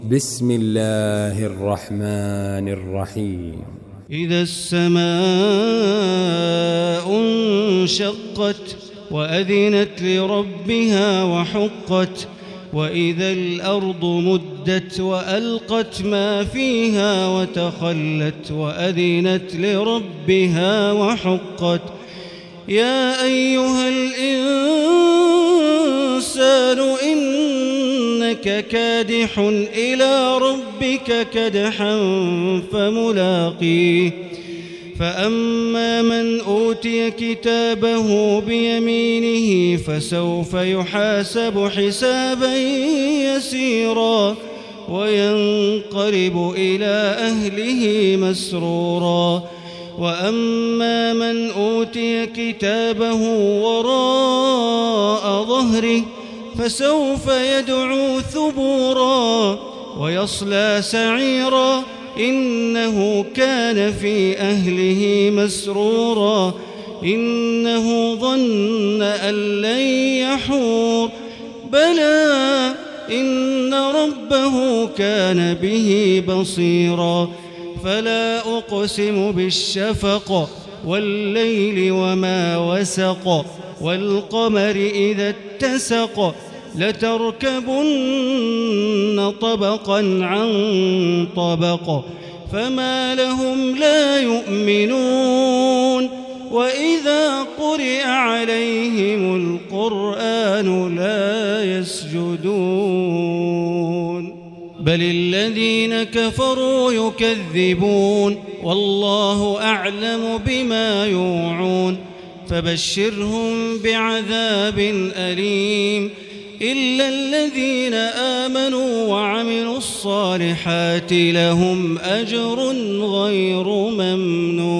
بسم الله الرحمن الرحيم. إذا السماء انشقت وأذنت لربها وحقت وإذا الأرض مدت وألقت ما فيها وتخلت وأذنت لربها وحقت يا أيها الإنسان إنك كادح إلى ربك كدحا فملاقيه فأما من أوتي كتابه بيمينه فسوف يحاسب حسابا يسيرا وينقلب إلى أهله مسرورا وأما من أوتي كتابه وراء ظهره فسوف يدعو ثبورا ويصلى سعيرا إنه كان في أهله مسرورا إنه ظن أن لن يحور بلى إن ربه كان به بصيرا فلا أقسم بالشفق والليل وما وسق والقمر إذا اتسق لتركبن طبقا عن طبق فما لهم لا يؤمنون وإذا قرئ عليهم القرآن لا يسجدون بل الذين كفروا يكذبون والله أعلم بما يوعون فبشرهم بعذاب أليم إلا الذين آمنوا وعملوا الصالحات لهم أجر غير ممنون.